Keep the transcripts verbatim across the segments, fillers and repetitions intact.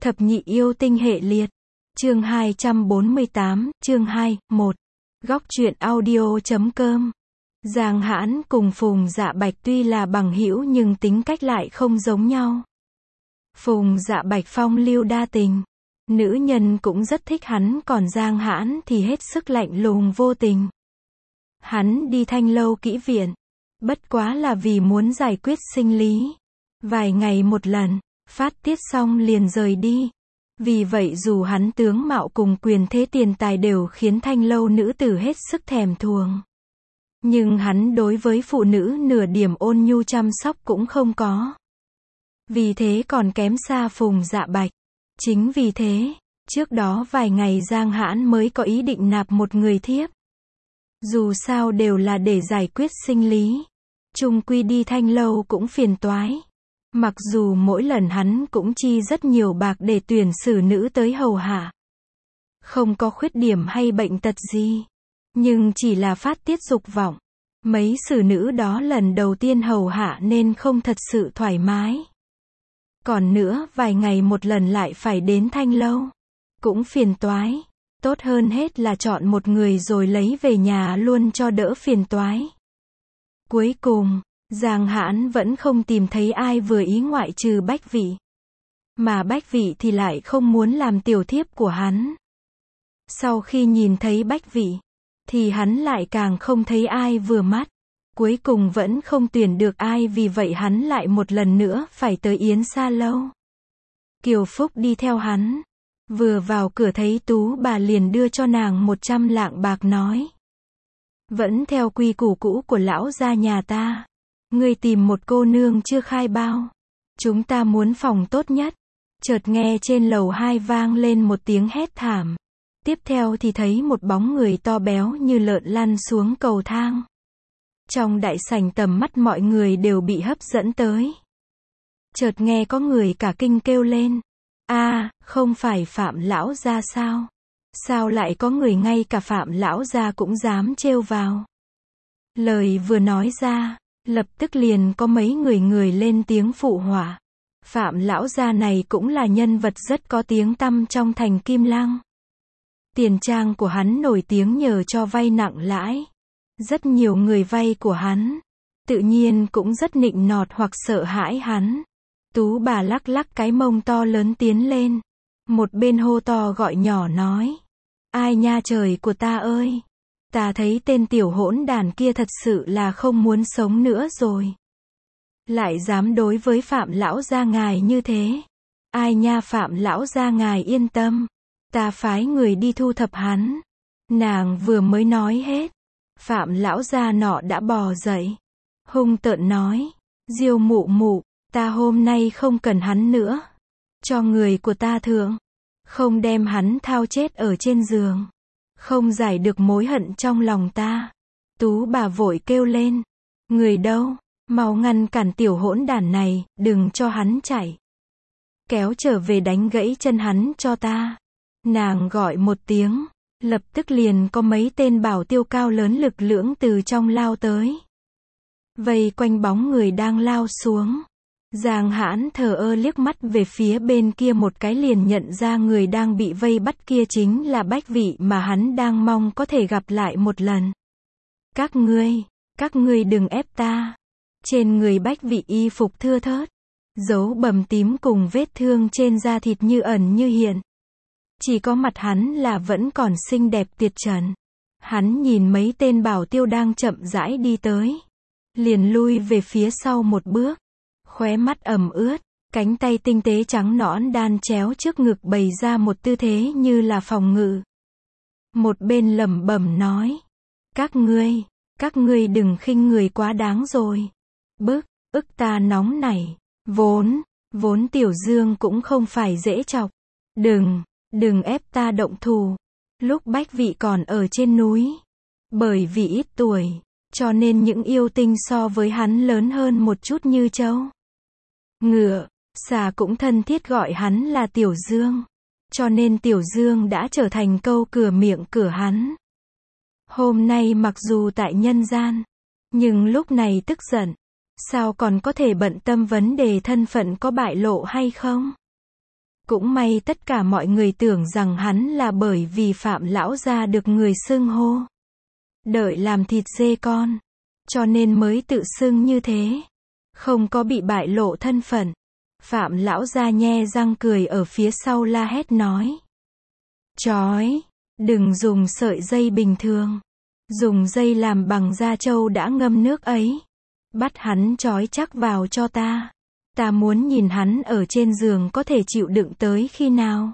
Thập nhị yêu tinh hệ liệt. Chương hai trăm bốn mươi tám, chương hai, một. Góc truyện audio.com. Giang Hãn cùng Phùng Dạ Bạch tuy là bằng hữu nhưng tính cách lại không giống nhau. Phùng Dạ Bạch phong lưu đa tình. Nữ nhân cũng rất thích hắn, còn Giang Hãn thì hết sức lạnh lùng vô tình. Hắn đi Thanh Lâu kỹ viện. Bất quá là vì muốn giải quyết sinh lý. Vài ngày một lần, phát tiết xong liền rời đi. Vì vậy dù hắn tướng mạo cùng quyền thế tiền tài đều khiến Thanh Lâu nữ tử hết sức thèm thuồng. Nhưng hắn đối với phụ nữ nửa điểm ôn nhu chăm sóc cũng không có. Vì thế còn kém xa Phùng Dạ Bạch. Chính vì thế, trước đó vài ngày Giang Hãn mới có ý định nạp một người thiếp. Dù sao đều là để giải quyết sinh lý. Chung quy đi Thanh Lâu cũng phiền toái. Mặc dù mỗi lần hắn cũng chi rất nhiều bạc để tuyển xử nữ tới hầu hạ. Không có khuyết điểm hay bệnh tật gì. Nhưng chỉ là phát tiết dục vọng. Mấy xử nữ đó lần đầu tiên hầu hạ nên không thật sự thoải mái. Còn nữa, vài ngày một lần lại phải đến Thanh Lâu. Cũng phiền toái. Tốt hơn hết là chọn một người rồi lấy về nhà luôn cho đỡ phiền toái. Cuối cùng, Giang Hãn vẫn không tìm thấy ai vừa ý ngoại trừ Bách Vị. Mà Bách Vị thì lại không muốn làm tiểu thiếp của hắn. Sau khi nhìn thấy Bách Vị, thì hắn lại càng không thấy ai vừa mắt. Cuối cùng vẫn không tuyển được ai, vì vậy hắn lại một lần nữa phải tới Yến Sa Lâu. Kiều Phúc đi theo hắn. Vừa vào cửa thấy Tú bà liền đưa cho nàng một trăm lạng bạc nói. Vẫn theo quy củ cũ của lão gia nhà ta. Ngươi tìm một cô nương chưa khai bao. Chúng ta muốn phòng tốt nhất. Chợt nghe trên lầu hai vang lên một tiếng hét thảm. Tiếp theo thì thấy một bóng người to béo như lợn lăn xuống cầu thang. Trong đại sảnh tầm mắt mọi người đều bị hấp dẫn tới. Chợt nghe có người cả kinh kêu lên. A, à, không phải Phạm lão gia sao? Sao lại có người ngay cả Phạm lão gia cũng dám trêu vào? Lời vừa nói ra, lập tức liền có mấy người người lên tiếng phụ họa. Phạm lão gia này cũng là nhân vật rất có tiếng tăm trong thành Kim Lăng. Tiền trang của hắn nổi tiếng nhờ cho vay nặng lãi. Rất nhiều người vay của hắn, tự nhiên cũng rất nịnh nọt hoặc sợ hãi hắn. Tú bà lắc lắc cái mông to lớn tiến lên. Một bên hô to gọi nhỏ nói. Ai nha trời của ta ơi! Ta thấy tên tiểu hỗn đàn kia thật sự là không muốn sống nữa rồi. Lại dám đối với Phạm lão gia ngài như thế. Ai nha Phạm lão gia ngài yên tâm. Ta phái người đi thu thập hắn. Nàng vừa mới nói hết. Phạm lão gia nọ đã bò dậy. Hung tợn nói. Diêu mụ mụ, ta hôm nay không cần hắn nữa. Cho người của ta thượng. Không đem hắn thao chết ở trên giường. Không giải được mối hận trong lòng ta. Tú bà vội kêu lên. Người đâu? Mau ngăn cản tiểu hỗn đản này, đừng cho hắn chạy. Kéo trở về đánh gãy chân hắn cho ta. Nàng gọi một tiếng. Lập tức liền có mấy tên bảo tiêu cao lớn lực lưỡng từ trong lao tới. Vây quanh bóng người đang lao xuống. Giang Hãn thờ ơ liếc mắt về phía bên kia một cái liền nhận ra người đang bị vây bắt kia chính là Bách Vị mà hắn đang mong có thể gặp lại một lần. Các ngươi, các ngươi đừng ép ta. Trên người Bách Vị y phục thưa thớt. Dấu bầm tím cùng vết thương trên da thịt như ẩn như hiện. Chỉ có mặt hắn là vẫn còn xinh đẹp tuyệt trần. Hắn nhìn mấy tên bảo tiêu đang chậm rãi đi tới. Liền lui về phía sau một bước. Khóe mắt ẩm ướt. Cánh tay tinh tế trắng nõn đan chéo trước ngực bày ra một tư thế như là phòng ngự. Một bên lẩm bẩm nói. Các ngươi, các ngươi đừng khinh người quá đáng rồi. Bức, ức ta nóng này. Vốn, vốn Tiểu Dương cũng không phải dễ chọc. Đừng. Đừng ép ta động thủ. Lúc Bách Vị còn ở trên núi. Bởi vì ít tuổi, cho nên những yêu tinh so với hắn lớn hơn một chút như trâu. Ngựa, xà cũng thân thiết gọi hắn là Tiểu Dương. Cho nên Tiểu Dương đã trở thành câu cửa miệng cửa hắn. Hôm nay mặc dù tại nhân gian, nhưng lúc này tức giận. Sao còn có thể bận tâm vấn đề thân phận có bại lộ hay không? Cũng may tất cả mọi người tưởng rằng hắn là bởi vì Phạm lão gia được người xưng hô đợi làm thịt dê con, cho nên mới tự xưng như thế, không có bị bại lộ thân phận. Phạm lão gia nhe răng cười ở phía sau la hét nói: "Chói, đừng dùng sợi dây bình thường, dùng dây làm bằng da trâu đã ngâm nước ấy. Bắt hắn trói chắc vào cho ta. Ta muốn nhìn hắn ở trên giường có thể chịu đựng tới khi nào."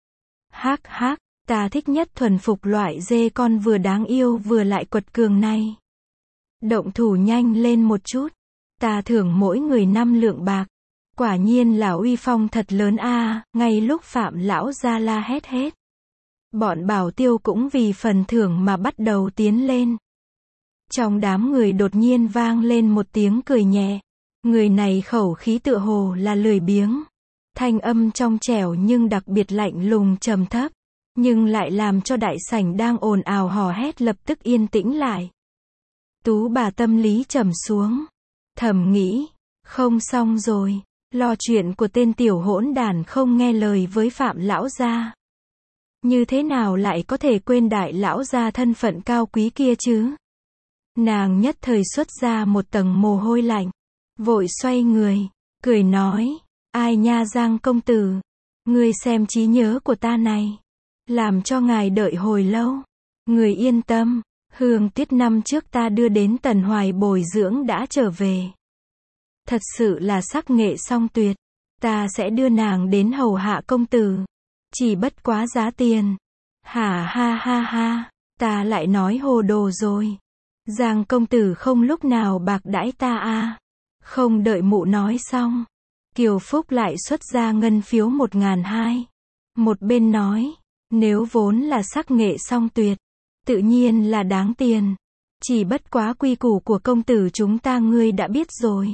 Hắc hắc, ta thích nhất thuần phục loại dê con vừa đáng yêu vừa lại quật cường này. Động thủ nhanh lên một chút, ta thưởng mỗi người năm lượng bạc. Quả nhiên là uy phong thật lớn a. À. Ngay lúc Phạm lão gia la hét hết, bọn bảo tiêu cũng vì phần thưởng mà bắt đầu tiến lên. Trong đám người đột nhiên vang lên một tiếng cười nhẹ. Người này khẩu khí tựa hồ là lười biếng. Thanh âm trong trẻo nhưng đặc biệt lạnh lùng trầm thấp, nhưng lại làm cho đại sảnh đang ồn ào hò hét lập tức yên tĩnh lại. Tú bà tâm lý trầm xuống, thầm nghĩ, không xong rồi, lo chuyện của tên tiểu hỗn đản không nghe lời với Phạm lão gia. Như thế nào lại có thể quên đại lão gia thân phận cao quý kia chứ? Nàng nhất thời xuất ra một tầng mồ hôi lạnh, vội xoay người, cười nói: "Ai nha Giang công tử, ngươi xem trí nhớ của ta này, làm cho ngài đợi hồi lâu. Người yên tâm, Hương Tiết năm trước ta đưa đến Tần Hoài bồi dưỡng đã trở về. Thật sự là sắc nghệ song tuyệt, ta sẽ đưa nàng đến hầu hạ công tử. Chỉ bất quá giá tiền." Hả ha ha ha, ta lại nói hồ đồ rồi. Giang công tử không lúc nào bạc đãi ta à. Không đợi mụ nói xong, Kiều Phúc lại xuất ra ngân phiếu một ngàn hai. Một bên nói, nếu vốn là sắc nghệ song tuyệt, tự nhiên là đáng tiền. Chỉ bất quá quy củ của công tử chúng ta ngươi đã biết rồi.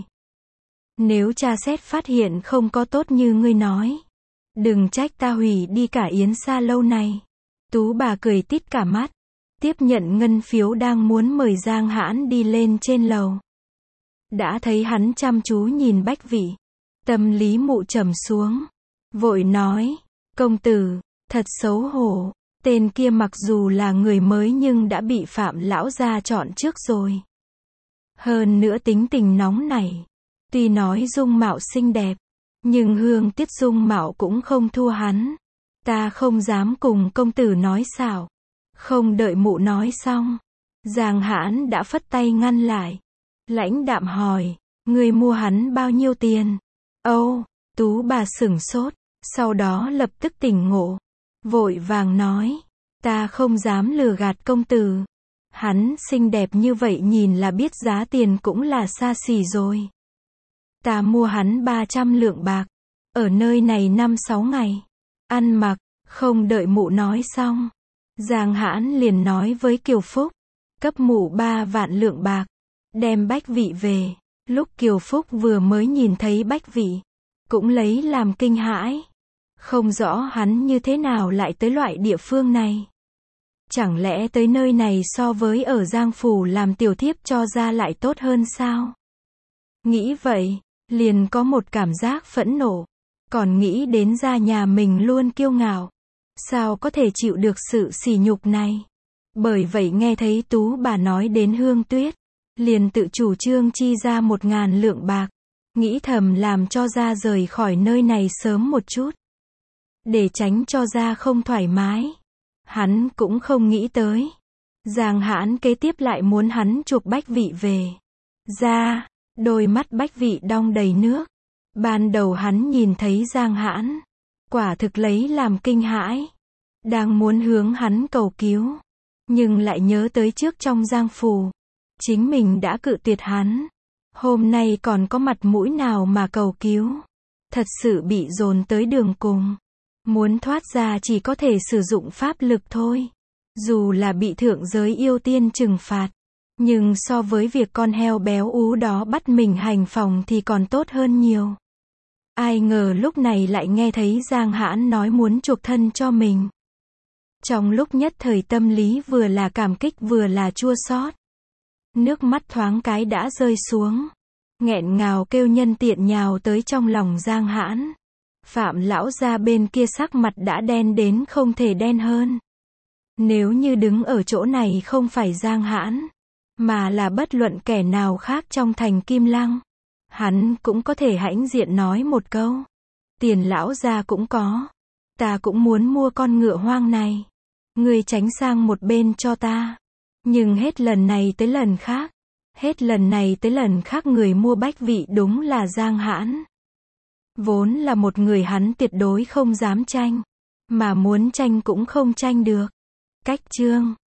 Nếu tra xét phát hiện không có tốt như ngươi nói, đừng trách ta hủy đi cả yến sa lâu này. Tú bà cười tít cả mắt, tiếp nhận ngân phiếu đang muốn mời Giang Hãn đi lên trên lầu. Đã thấy hắn chăm chú nhìn Bách Vị, tâm lý mụ trầm xuống, vội nói: "Công tử, thật xấu hổ, tên kia mặc dù là người mới nhưng đã bị Phạm lão gia chọn trước rồi. Hơn nữa tính tình nóng nảy, tuy nói dung mạo xinh đẹp, nhưng Hương Tiết dung mạo cũng không thua hắn. Ta không dám cùng công tử nói xạo." Không đợi mụ nói xong, Giang Hãn đã phất tay ngăn lại, lãnh đạm hỏi: "Ngươi mua hắn bao nhiêu tiền?" Âu, Tú bà sửng sốt, sau đó lập tức tỉnh ngộ, vội vàng nói: "Ta không dám lừa gạt công tử. Hắn xinh đẹp như vậy nhìn là biết giá tiền cũng là xa xỉ rồi. Ta mua hắn ba trăm lượng bạc, ở nơi này năm sáu ngày, ăn mặc." Không đợi mụ nói xong, Giang Hãn liền nói với Kiều Phúc: "Cấp mụ ba vạn lượng bạc, đem Bách Vị về." Lúc Kiều Phúc vừa mới nhìn thấy Bách Vị, cũng lấy làm kinh hãi. Không rõ hắn như thế nào lại tới loại địa phương này. Chẳng lẽ tới nơi này so với ở Giang Phủ làm tiểu thiếp cho ra lại tốt hơn sao? Nghĩ vậy, liền có một cảm giác phẫn nộ. Còn nghĩ đến gia nhà mình luôn kiêu ngạo, sao có thể chịu được sự sỉ nhục này? Bởi vậy nghe thấy Tú bà nói đến Hương Tuyết, liền tự chủ trương chi ra một ngàn lượng bạc, nghĩ thầm làm cho gia rời khỏi nơi này sớm một chút, để tránh cho gia không thoải mái. Hắn cũng không nghĩ tới, Giang Hãn kế tiếp lại muốn hắn chuộc Bách Vị về. Ra, đôi mắt Bách Vị đong đầy nước. Ban đầu hắn nhìn thấy Giang Hãn, quả thực lấy làm kinh hãi, đang muốn hướng hắn cầu cứu, nhưng lại nhớ tới trước trong Giang Phủ, chính mình đã cự tuyệt hắn, hôm nay còn có mặt mũi nào mà cầu cứu. Thật sự bị dồn tới đường cùng, muốn thoát ra chỉ có thể sử dụng pháp lực thôi. Dù là bị thượng giới yêu tiên trừng phạt, nhưng so với việc con heo béo ú đó bắt mình hành phòng thì còn tốt hơn nhiều. Ai ngờ lúc này lại nghe thấy Giang Hãn nói muốn chuộc thân cho mình. Trong lúc nhất thời tâm lý vừa là cảm kích vừa là chua xót. Nước mắt thoáng cái đã rơi xuống, nghẹn ngào kêu nhân tiện nhào tới trong lòng Giang Hãn. Phạm lão gia bên kia sắc mặt đã đen đến không thể đen hơn. Nếu như đứng ở chỗ này không phải Giang Hãn, mà là bất luận kẻ nào khác trong thành Kim Lăng, hắn cũng có thể hãnh diện nói một câu. Tiền lão gia cũng có. Ta cũng muốn mua con ngựa hoang này. Ngươi tránh sang một bên cho ta. Nhưng hết lần này tới lần khác. Hết lần này tới lần khác người mua bách vị đúng là Giang Hãn. Vốn là một người hắn tuyệt đối không dám tranh. Mà muốn tranh cũng không tranh được. Cách chương